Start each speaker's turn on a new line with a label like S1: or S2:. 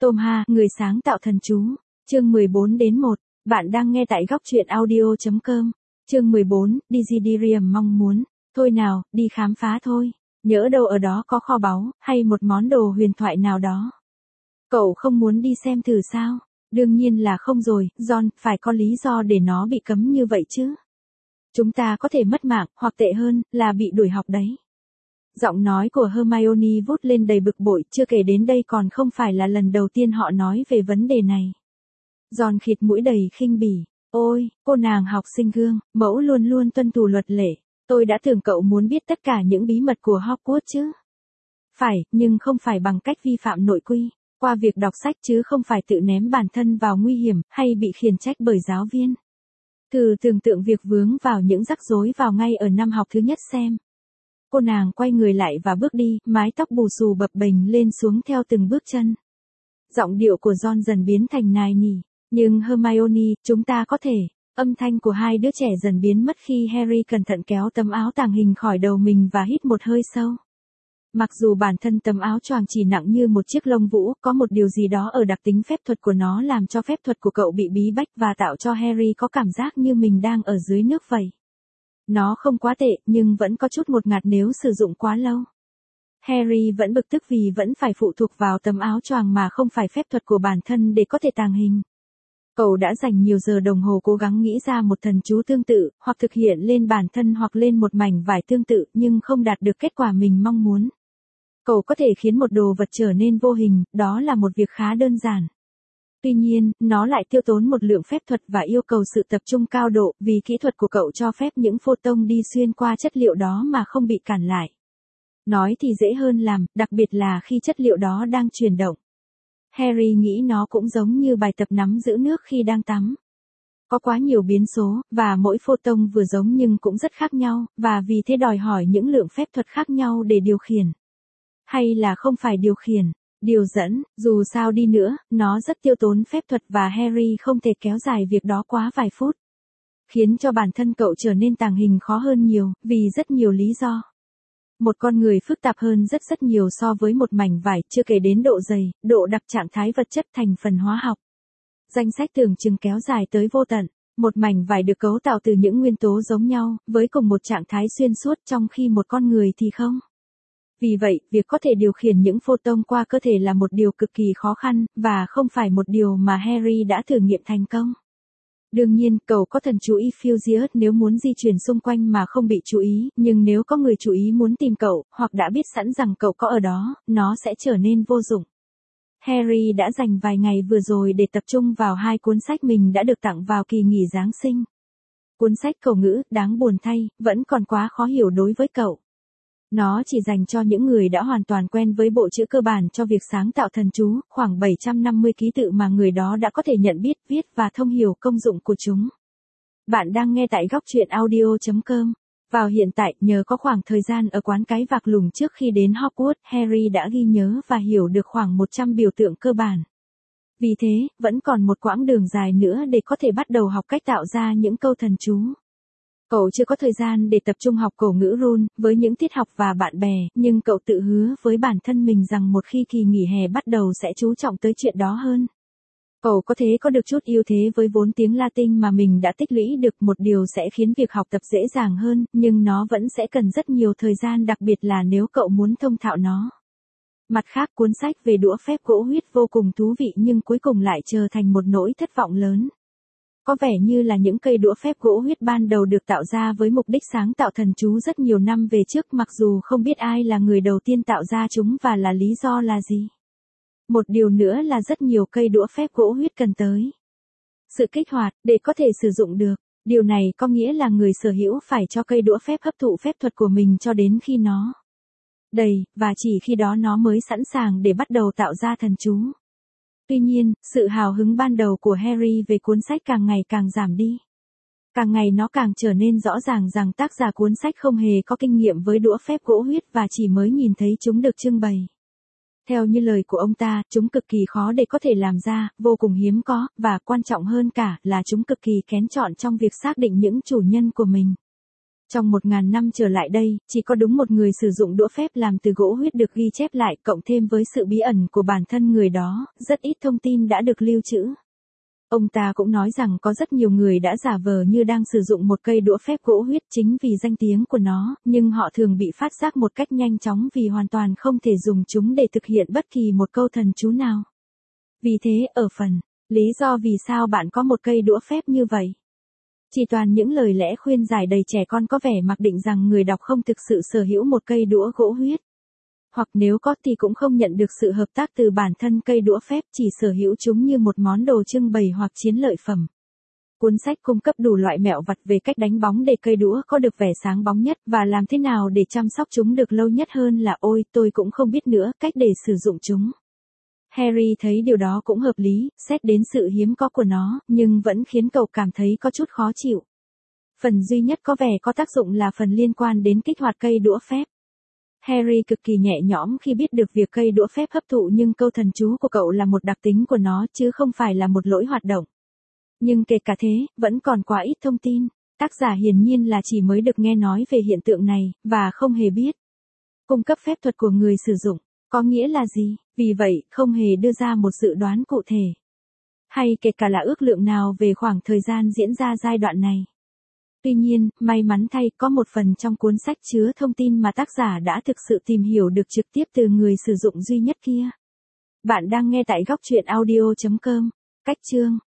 S1: Tom Ha, người sáng tạo thần chú. Chương 14-1. Bạn đang nghe tại góc truyện audio.com. Chương 14, Desiderium mong muốn. Thôi nào, đi khám phá thôi. Nhỡ đâu ở đó có kho báu, hay một món đồ huyền thoại nào đó. Cậu không muốn đi xem thử sao? Đương nhiên là không rồi, John, phải có lý do để nó bị cấm như vậy chứ. Chúng ta có thể mất mạng, hoặc tệ hơn, là bị đuổi học đấy. Giọng nói của Hermione vút lên đầy bực bội, chưa kể đến đây còn không phải là lần đầu tiên họ nói về vấn đề này. John khịt mũi đầy khinh bỉ. Ôi, cô nàng học sinh gương, mẫu luôn luôn tuân thủ luật lệ. Tôi đã tưởng cậu muốn biết tất cả những bí mật của Hogwarts chứ. Phải, nhưng không phải bằng cách vi phạm nội quy, qua việc đọc sách chứ không phải tự ném bản thân vào nguy hiểm, hay bị khiển trách bởi giáo viên. Thử tưởng tượng việc vướng vào những rắc rối vào ngay ở năm học thứ nhất xem. Cô nàng quay người lại và bước đi, mái tóc bù xù bập bềnh lên xuống theo từng bước chân. Giọng điệu của John dần biến thành nài nỉ. Nhưng Hermione, chúng ta có thể. Âm thanh của hai đứa trẻ dần biến mất khi Harry cẩn thận kéo tấm áo tàng hình khỏi đầu mình và hít một hơi sâu. Mặc dù bản thân tấm áo choàng chỉ nặng như một chiếc lông vũ, có một điều gì đó ở đặc tính phép thuật của nó làm cho phép thuật của cậu bị bí bách và tạo cho Harry có cảm giác như mình đang ở dưới nước vậy. Nó không quá tệ, nhưng vẫn có chút ngột ngạt nếu sử dụng quá lâu. Harry vẫn bực tức vì vẫn phải phụ thuộc vào tấm áo choàng mà không phải phép thuật của bản thân để có thể tàng hình. Cậu đã dành nhiều giờ đồng hồ cố gắng nghĩ ra một thần chú tương tự, hoặc thực hiện lên bản thân hoặc lên một mảnh vải tương tự, nhưng không đạt được kết quả mình mong muốn. Cậu có thể khiến một đồ vật trở nên vô hình, đó là một việc khá đơn giản. Tuy nhiên, nó lại tiêu tốn một lượng phép thuật và yêu cầu sự tập trung cao độ, vì kỹ thuật của cậu cho phép những photon đi xuyên qua chất liệu đó mà không bị cản lại. Nói thì dễ hơn làm, đặc biệt là khi chất liệu đó đang chuyển động. Harry nghĩ nó cũng giống như bài tập nắm giữ nước khi đang tắm. Có quá nhiều biến số, và mỗi photon vừa giống nhưng cũng rất khác nhau, và vì thế đòi hỏi những lượng phép thuật khác nhau để điều khiển. Hay là không phải điều khiển, điều dẫn, dù sao đi nữa, nó rất tiêu tốn phép thuật và Harry không thể kéo dài việc đó quá vài phút. Khiến cho bản thân cậu trở nên tàng hình khó hơn nhiều, vì rất nhiều lý do. Một con người phức tạp hơn rất nhiều so với một mảnh vải, chưa kể đến độ dày, độ đặc trạng thái vật chất thành phần hóa học. Danh sách tưởng chừng kéo dài tới vô tận. Một mảnh vải được cấu tạo từ những nguyên tố giống nhau, với cùng một trạng thái xuyên suốt, trong khi một con người thì không. Vì vậy, việc có thể điều khiển những photon qua cơ thể là một điều cực kỳ khó khăn, và không phải một điều mà Harry đã thử nghiệm thành công. Đương nhiên, cậu có thần chú Effusius nếu muốn di chuyển xung quanh mà không bị chú ý, nhưng nếu có người chú ý muốn tìm cậu, hoặc đã biết sẵn rằng cậu có ở đó, nó sẽ trở nên vô dụng. Harry đã dành vài ngày vừa rồi để tập trung vào hai cuốn sách mình đã được tặng vào kỳ nghỉ Giáng sinh. Cuốn sách cầu ngữ, đáng buồn thay, vẫn còn quá khó hiểu đối với cậu. Nó chỉ dành cho những người đã hoàn toàn quen với bộ chữ cơ bản cho việc sáng tạo thần chú, khoảng 750 ký tự mà người đó đã có thể nhận biết, viết và thông hiểu công dụng của chúng. Bạn đang nghe tại góc truyện audio.com. Vào hiện tại, nhờ có khoảng thời gian ở quán cái vạc lùng trước khi đến Hogwarts, Harry đã ghi nhớ và hiểu được khoảng 100 biểu tượng cơ bản. Vì thế, vẫn còn một quãng đường dài nữa để có thể bắt đầu học cách tạo ra những câu thần chú. Cậu chưa có thời gian để tập trung học cổ ngữ rune với những tiết học và bạn bè, nhưng cậu tự hứa với bản thân mình rằng một khi kỳ nghỉ hè bắt đầu sẽ chú trọng tới chuyện đó hơn. Cậu có thể có được chút ưu thế với vốn tiếng Latin mà mình đã tích lũy được, một điều sẽ khiến việc học tập dễ dàng hơn, nhưng nó vẫn sẽ cần rất nhiều thời gian, đặc biệt là nếu cậu muốn thông thạo nó. Mặt khác, cuốn sách về đũa phép gỗ huyết vô cùng thú vị nhưng cuối cùng lại trở thành một nỗi thất vọng lớn. Có vẻ như là những cây đũa phép gỗ huyết ban đầu được tạo ra với mục đích sáng tạo thần chú rất nhiều năm về trước, mặc dù không biết ai là người đầu tiên tạo ra chúng và là lý do là gì. Một điều nữa là rất nhiều cây đũa phép gỗ huyết cần tới sự kích hoạt để có thể sử dụng được. Điều này có nghĩa là người sở hữu phải cho cây đũa phép hấp thụ phép thuật của mình cho đến khi nó đầy, và chỉ khi đó nó mới sẵn sàng để bắt đầu tạo ra thần chú. Tuy nhiên, sự hào hứng ban đầu của Harry về cuốn sách càng ngày càng giảm đi. Càng ngày nó càng trở nên rõ ràng rằng tác giả cuốn sách không hề có kinh nghiệm với đũa phép gỗ huyết và chỉ mới nhìn thấy chúng được trưng bày. Theo như lời của ông ta, chúng cực kỳ khó để có thể làm ra, vô cùng hiếm có, và quan trọng hơn cả là chúng cực kỳ kén chọn trong việc xác định những chủ nhân của mình. Trong 1000 năm trở lại đây, chỉ có đúng một người sử dụng đũa phép làm từ gỗ huyết được ghi chép lại, cộng thêm với sự bí ẩn của bản thân người đó, rất ít thông tin đã được lưu trữ. Ông ta cũng nói rằng có rất nhiều người đã giả vờ như đang sử dụng một cây đũa phép gỗ huyết chính vì danh tiếng của nó, nhưng họ thường bị phát giác một cách nhanh chóng vì hoàn toàn không thể dùng chúng để thực hiện bất kỳ một câu thần chú nào. Vì thế, ở phần lý do vì sao bạn có một cây đũa phép như vậy, chỉ toàn những lời lẽ khuyên giải đầy trẻ con có vẻ mặc định rằng người đọc không thực sự sở hữu một cây đũa gỗ huyết. Hoặc nếu có thì cũng không nhận được sự hợp tác từ bản thân cây đũa phép, chỉ sở hữu chúng như một món đồ trưng bày hoặc chiến lợi phẩm. Cuốn sách cung cấp đủ loại mẹo vặt về cách đánh bóng để cây đũa có được vẻ sáng bóng nhất và làm thế nào để chăm sóc chúng được lâu nhất hơn là ôi tôi cũng không biết nữa cách để sử dụng chúng. Harry thấy điều đó cũng hợp lý, xét đến sự hiếm có của nó, nhưng vẫn khiến cậu cảm thấy có chút khó chịu. Phần duy nhất có vẻ có tác dụng là phần liên quan đến kích hoạt cây đũa phép. Harry cực kỳ nhẹ nhõm khi biết được việc cây đũa phép hấp thụ nhưng câu thần chú của cậu là một đặc tính của nó chứ không phải là một lỗi hoạt động. Nhưng kể cả thế, vẫn còn quá ít thông tin. Tác giả hiển nhiên là chỉ mới được nghe nói về hiện tượng này, và không hề biết cung cấp phép thuật của người sử dụng có nghĩa là gì, vì vậy không hề đưa ra một dự đoán cụ thể. Hay kể cả là ước lượng nào về khoảng thời gian diễn ra giai đoạn này. Tuy nhiên, may mắn thay có một phần trong cuốn sách chứa thông tin mà tác giả đã thực sự tìm hiểu được trực tiếp từ người sử dụng duy nhất kia. Bạn đang nghe tại góc truyện audio.com. Cách chương